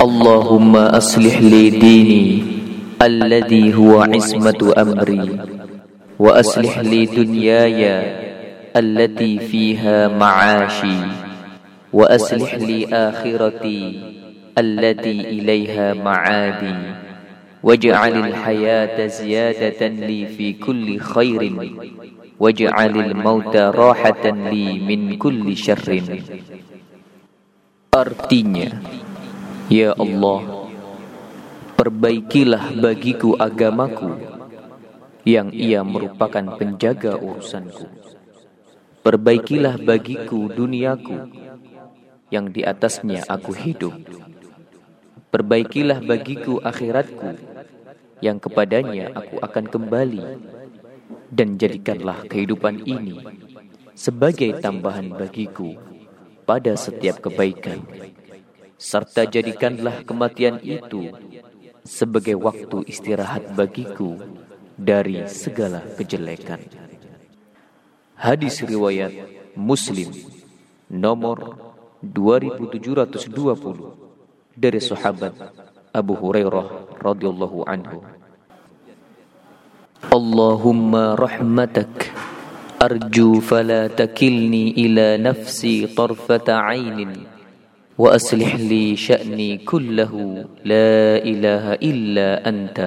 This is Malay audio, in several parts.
اللهم أصلح لي ديني الذي هو عصمة أمري وأصلح لي دنياي التي فيها معاشي وأصلح لي آخرتي التي إليها معادي واجعل الحياة زيادة لي في كل خير واجعل الموت راحة لي من كل شر. Artinya, ya Allah, perbaikilah bagiku agamaku yang ia merupakan penjaga urusanku. Perbaikilah bagiku duniaku yang di atasnya aku hidup. Perbaikilah bagiku akhiratku yang kepadanya aku akan kembali. Dan jadikanlah kehidupan ini sebagai tambahan bagiku pada setiap kebaikan, serta jadikanlah kematian itu sebagai waktu istirahat bagiku dari segala kejelekan. Hadis riwayat Muslim nomor 2720 dari sahabat Abu Hurairah radhiyallahu anhu. Allahumma rahmatak arju fala takilni ila nafsi tarfata ainin wa aslih li sya'ni kullahu la ilaha illa anta.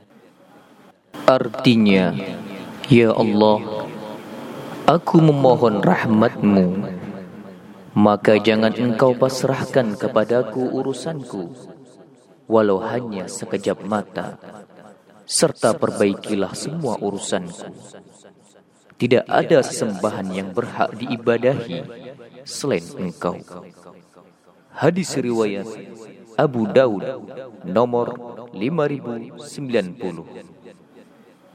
Artinya, ya Allah, aku memohon rahmatmu, maka jangan engkau pasrahkan kepadaku urusanku walau hanya sekejap mata, serta perbaikilah semua urusanku. Tidak ada sesembahan yang berhak diibadahi selain engkau. Hadis riwayat Abu Daud nomor 5090.